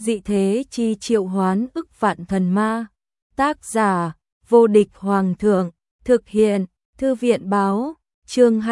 dị thế chi triệu hoán ức vạn thần ma. Tác giả, vô địch hoàng thượng, thực hiện, thư viện báo, chương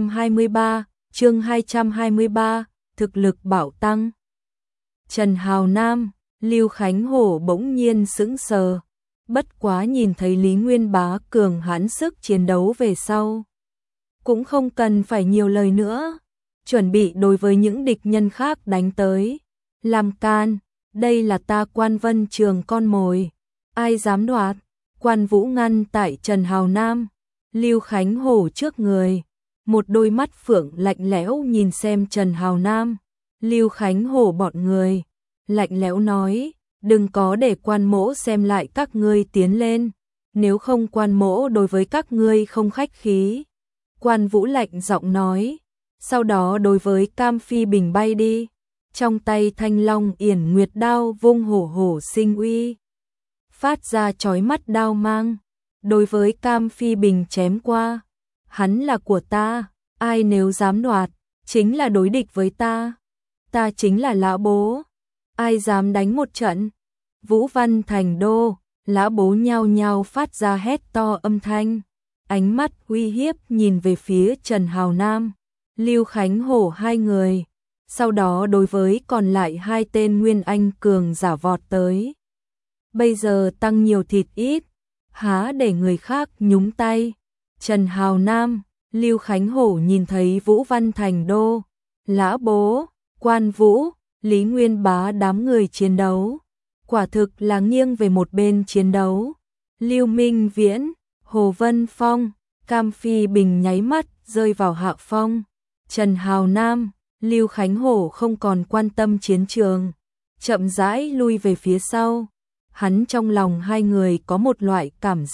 223, thực lực bảo tăng. Trần Hào Nam, Lưu Khánh Hổ bỗng nhiên sững sờ, bất quá nhìn thấy Lý Nguyên Bá cường hãn sức chiến đấu về sau. Cũng không cần phải nhiều lời nữa, chuẩn bị đối với những địch nhân khác đánh tới. Làm can, đây là ta Quan Vân Trường con mồi, ai dám đoạt. Quan Vũ ngăn tại Trần Hào Nam, Lưu Khánh Hổ trước người, một đôi mắt phượng lạnh lẽo nhìn xem Trần Hào Nam, Lưu Khánh Hổ bọn người, lạnh lẽo nói, đừng có để quan mỗ xem lại các ngươi tiến lên, nếu không quan mỗ đối với các ngươi không khách khí. Quan Vũ lạnh giọng nói, sau đó đối với Cam Phi Bình bay đi, trong tay Thanh Long Yển Nguyệt đao vung hổ hổ sinh uy, phát ra chói mắt đao mang, đối với Cam Phi Bình chém qua. Hắn là của ta, ai nếu dám đoạt, chính là đối địch với ta. Ta chính là lão bố, ai dám đánh một trận. Vũ Văn Thành Đô, lão bố nhao nhao phát ra hét to âm thanh, ánh mắt uy hiếp nhìn về phía Trần Hào Nam, Lưu Khánh Hổ hai người, sau đó đối với còn lại hai tên Nguyên Anh cường giả vọt tới. Bây giờ tăng nhiều thịt ít, há để người khác nhúng tay. Trần Hào Nam, Lưu Khánh Hổ nhìn thấy Vũ Văn Thành Đô, lão bố, Quan Vũ, Lý Nguyên Bá đám người chiến đấu, quả thực là nghiêng về một bên chiến đấu. Lưu Minh Viễn, Hồ Vân Phong, Cam Phi Bình nháy mắt rơi vào hạ phong. Trần Hào Nam, Lưu Khánh Hổ không còn quan tâm chiến trường, chậm rãi lui về phía sau. Hắn trong lòng hai người có một loại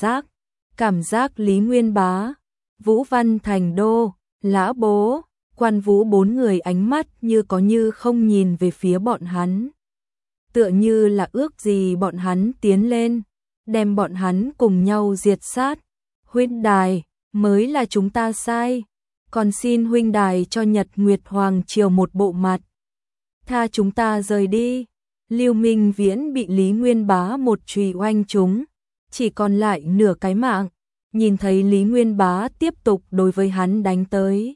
cảm giác Lý Nguyên Bá, Vũ Văn Thành Đô, lão bố, Quan Vũ bốn người ánh mắt như có như không nhìn về phía bọn hắn. Tựa như là ước gì bọn hắn tiến lên, đem bọn hắn cùng nhau diệt sát. Huynh đài, mới là chúng ta sai, còn xin huynh đài cho Nhật Nguyệt Hoàng Triều một bộ mặt. Tha chúng ta rời đi. Lưu Minh Viễn bị Lý Nguyên Bá một chùy oanh trúng, chỉ còn lại nửa cái mạng, nhìn thấy Lý Nguyên Bá tiếp tục đối với hắn đánh tới.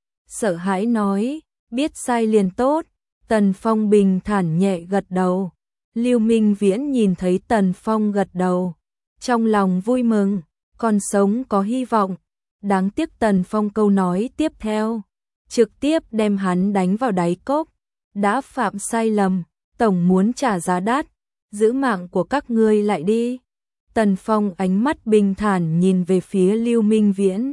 Sợ hãi nói, biết sai liền tốt. Tần Phong bình thản nhẹ gật đầu. Lưu Minh Viễn nhìn thấy Tần Phong gật đầu, trong lòng vui mừng, còn sống có hy vọng. Đáng tiếc Tần Phong câu nói tiếp theo, trực tiếp đem hắn đánh vào đáy cốc. Đã phạm sai lầm, tổng muốn trả giá đắt, giữ mạng của các ngươi lại đi. Tần Phong ánh mắt bình thản nhìn về phía Lưu Minh Viễn.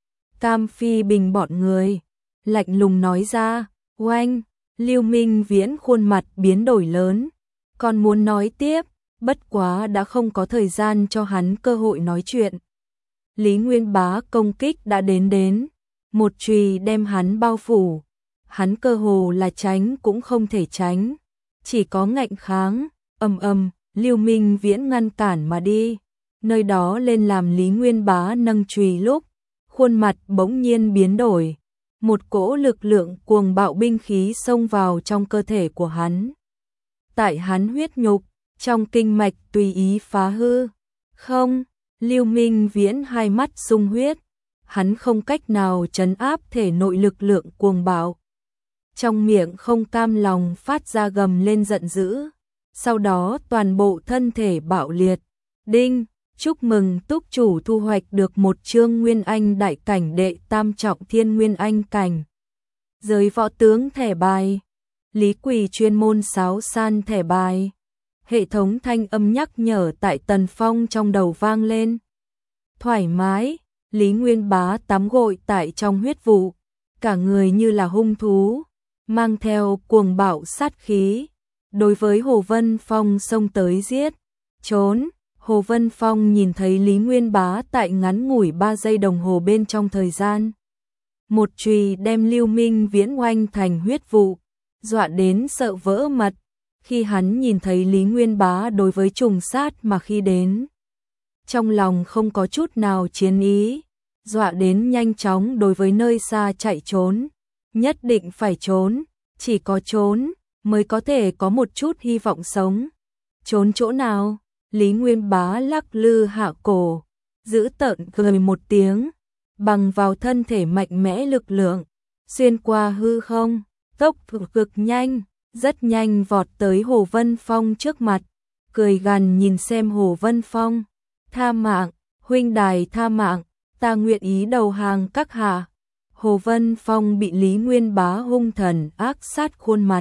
Cam Phi Bình bọn người, lạnh lùng nói ra, oanh. Lưu Minh Viễn khuôn mặt biến đổi lớn, còn muốn nói tiếp, bất quá đã không có thời gian cho hắn cơ hội nói chuyện. Lý Nguyên Bá công kích đã đến, một chùy đem hắn bao phủ, hắn cơ hồ là tránh cũng không thể tránh, chỉ có ngạnh kháng. Lưu Minh Viễn ngăn cản mà đi, nơi đó lên làm Lý Nguyên Bá nâng chùy lúc, khuôn mặt bỗng nhiên biến đổi, một cỗ lực lượng cuồng bạo binh khí xông vào trong cơ thể của hắn. Tại hắn huyết nhục, trong kinh mạch tùy ý phá hư. Không, Lưu Minh Viễn hai mắt sung huyết, hắn không cách nào trấn áp thể nội lực lượng cuồng bạo. Trong miệng không cam lòng phát ra gầm lên giận dữ, sau đó toàn bộ thân thể bạo liệt. Đinh, chúc mừng túc chủ thu hoạch được một chương Nguyên Anh đại cảnh đệ tam trọng thiên Nguyên Anh cảnh. Giới võ tướng thẻ bài, Lý Quỳ chuyên môn sáo san thẻ bài. Hệ thống thanh âm nhắc nhở tại Tần Phong trong đầu vang lên. Thoải mái, Lý Nguyên Bá tắm gội tại trong huyết vụ, cả người như là hung thú, mang theo cuồng bạo sát khí. Đối với Hồ Vân Phong xông tới giết, trốn. Hồ Vân Phong nhìn thấy Lý Nguyên Bá tại ngắn ngủi 3 giây đồng hồ bên trong thời gian, một chùy đem Lưu Minh Viễn oanh thành huyết vụ, dọa đến sợ vỡ mật. Khi hắn nhìn thấy Lý Nguyên Bá đối với trùng sát mà khi đến, trong lòng không có chút nào chiến ý, dọa đến nhanh chóng đối với nơi xa chạy trốn. Nhất định phải trốn, chỉ có trốn, mới có thể có một chút hy vọng sống. Trốn chỗ nào? Lý Nguyên Bá lắc lư hạ cổ, giữ tợn cười một tiếng, bằng vào thân thể mạnh mẽ lực lượng, xuyên qua hư không, tốc độ cực nhanh, rất nhanh vọt tới Hồ Vân Phong trước mặt, cười gằn nhìn xem Hồ Vân Phong, tha mạng, huynh đài tha mạng, ta nguyện ý đầu hàng các hạ. Hồ Vân Phong bị Lý Nguyên Bá hung thần ác sát khuôn mặt,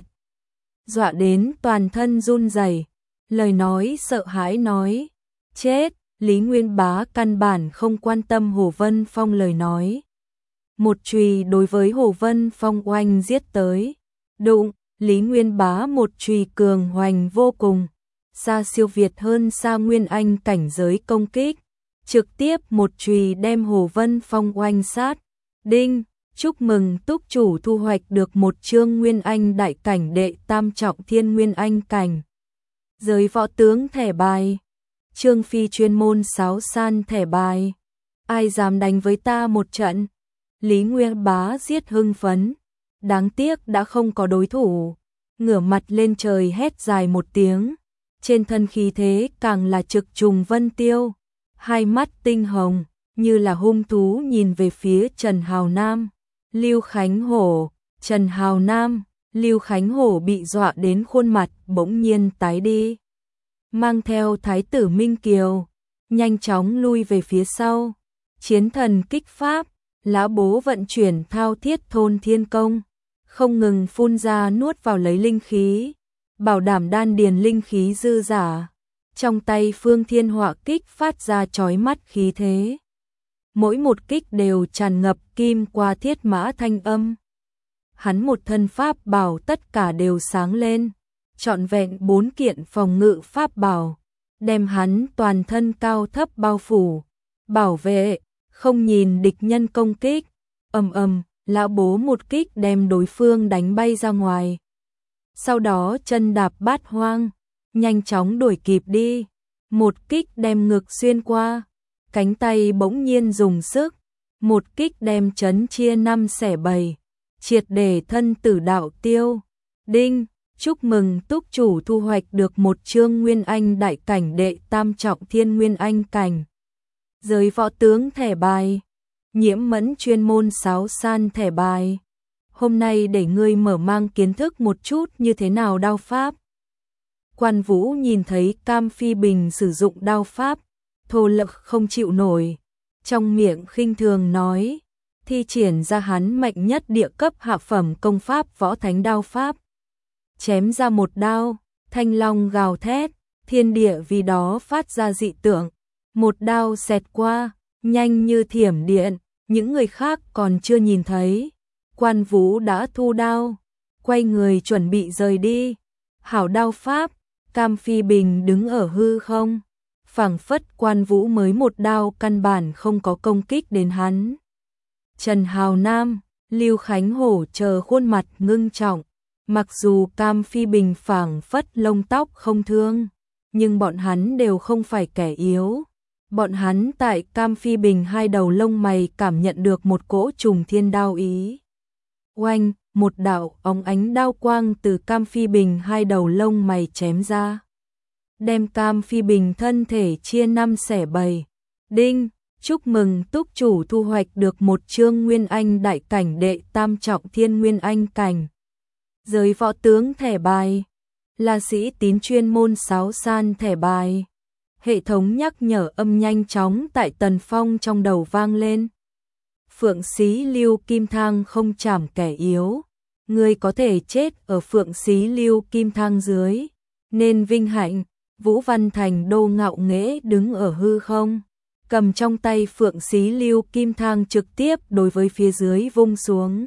dọa đến toàn thân run rẩy, lời nói sợ hãi nói, chết. Lý Nguyên Bá căn bản không quan tâm Hồ Vân Phong lời nói. Một chùy đối với Hồ Vân Phong oanh giết tới. Đụng, Lý Nguyên Bá một chùy cường hoành vô cùng, xa siêu việt hơn xa Nguyên Anh cảnh giới công kích, trực tiếp một chùy đem Hồ Vân Phong oanh sát. Đinh, chúc mừng túc chủ thu hoạch được một chương Nguyên Anh đại cảnh đệ tam trọng thiên Nguyên Anh cảnh. Giới võ tướng thẻ bài. Trương Phi chuyên môn sáo san thẻ bài. Ai dám đánh với ta một trận? Lý Nguyên Bá giết hưng phấn. Đáng tiếc đã không có đối thủ. Ngửa mặt lên trời hét dài một tiếng. Trên thân khí thế càng là trực trùng vân tiêu. Hai mắt tinh hồng, như là hung thú nhìn về phía Trần Hào Nam. Lưu Khánh Hổ, Trần Hào Nam, Lưu Khánh Hổ bị dọa đến khuôn mặt bỗng nhiên tái đi. Mang theo Thái tử Minh Kiều, nhanh chóng lui về phía sau. Chiến thần kích pháp, Lã Bố vận chuyển thao thiết thôn thiên công, không ngừng phun ra nuốt vào lấy linh khí, bảo đảm đan điền linh khí dư giả. Trong tay Phương Thiên Họa kích phát ra chói mắt khí thế. Mỗi một kích đều tràn ngập kim qua thiết mã thanh âm. Hắn một thân pháp bảo tất cả đều sáng lên, trọn vẹn 4 kiện phòng ngự pháp bảo, đem hắn toàn thân cao thấp bao phủ, bảo vệ, không nhìn địch nhân công kích. Ầm ầm, Lã Bố một kích đem đối phương đánh bay ra ngoài. Sau đó chân đạp bát hoang, nhanh chóng đuổi kịp đi, một kích đem ngực xuyên qua, cánh tay bỗng nhiên dùng sức, một kích đem chấn chia 5 xẻ 7, triệt để thân tử đạo tiêu. Đinh, chúc mừng túc chủ thu hoạch được một chương Nguyên Anh đại cảnh đệ tam trọng thiên Nguyên Anh cảnh. Giới võ tướng thẻ bài. Nhiễm Mẫn chuyên môn sáo san thẻ bài. Hôm nay để ngươi mở mang kiến thức một chút như thế nào đao pháp. Quan Vũ nhìn thấy Cam Phi Bình sử dụng đao pháp, thô lộc không chịu nổi, trong miệng khinh thường nói, thi triển ra hắn mạnh nhất địa cấp hạ phẩm công pháp võ thánh đao pháp. Chém ra một đao, thanh long gào thét, thiên địa vì đó phát ra dị tượng, một đao xẹt qua, nhanh như thiểm điện, những người khác còn chưa nhìn thấy. Quan Vũ đã thu đao, quay người chuẩn bị rời đi. Hảo đao pháp, Cam Phi Bình đứng ở hư không, phảng phất Quan Vũ mới một đao căn bản không có công kích đến hắn. Trần Hào Nam, Lưu Khánh Hổ chờ khuôn mặt ngưng trọng, mặc dù Cam Phi Bình phảng phất lông tóc không thương, nhưng bọn hắn đều không phải kẻ yếu. Bọn hắn tại Cam Phi Bình hai đầu lông mày cảm nhận được một cỗ trùng thiên đao ý. Oanh, một đạo óng ánh đao quang từ Cam Phi Bình hai đầu lông mày chém ra, đem Cam Phi Bình thân thể chia 5 xẻ 7. Đinh, chúc mừng túc chủ thu hoạch được một chương Nguyên Anh đại cảnh đệ tam trọng thiên Nguyên Anh cảnh. Giới võ tướng thẻ bài. La Sĩ Tín chuyên môn sáo san thẻ bài. Hệ thống nhắc nhở âm nhanh chóng tại Tần Phong trong đầu vang lên. Phượng Xí Lưu Kim Thang không chảm kẻ yếu, ngươi có thể chết ở Phượng Xí Lưu Kim Thang dưới, nên vinh hạnh. Vũ Văn Thành Đô ngạo nghễ đứng ở hư không, cầm trong tay Phượng Xí Lưu Kim Thang trực tiếp đối với phía dưới vung xuống,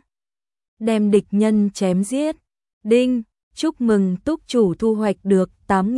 đem địch nhân chém giết. Đinh, chúc mừng túc chủ thu hoạch được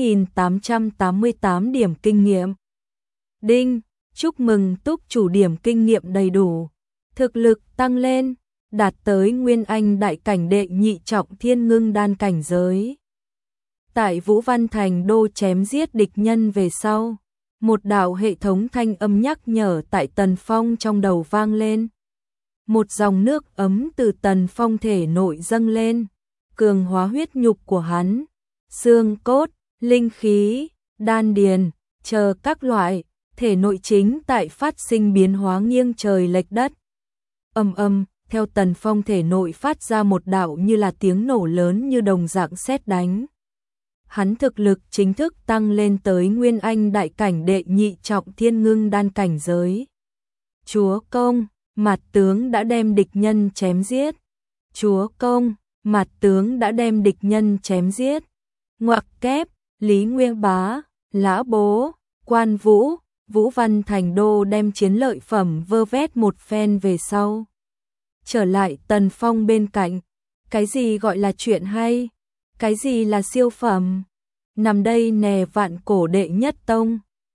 8.888 điểm kinh nghiệm. Đinh, chúc mừng túc chủ điểm kinh nghiệm đầy đủ, thực lực tăng lên, đạt tới Nguyên Anh đại cảnh đệ nhị trọng thiên ngưng đan cảnh giới. Tại Vũ Văn Thành Đô chém giết địch nhân về sau, một đạo hệ thống thanh âm nhắc nhở tại Tần Phong trong đầu vang lên. Một dòng nước ấm từ Tần Phong thể nội dâng lên, cường hóa huyết nhục của hắn, xương cốt, linh khí, đan điền, chờ các loại, thể nội chính tại phát sinh biến hóa nghiêng trời lệch đất. Ầm ầm, theo Tần Phong thể nội phát ra một đạo như là tiếng nổ lớn như đồng dạng sét đánh. Hắn thực lực chính thức tăng lên tới Nguyên Anh đại cảnh đệ nhị trọng thiên ngưng đan cảnh giới. Chúa công, mặt tướng đã đem địch nhân chém giết. Chúa công, mặt tướng đã đem địch nhân chém giết. Ngoặc kép, Lý Nguyên Bá, Lã Bố, Quan Vũ, Vũ Văn Thành Đô đem chiến lợi phẩm vơ vét một phen về sau. Trở lại Tần Phong bên cạnh, cái gì gọi là chuyện hay? Cái gì là siêu phẩm? Nằm đây nè vạn cổ đệ nhất tông.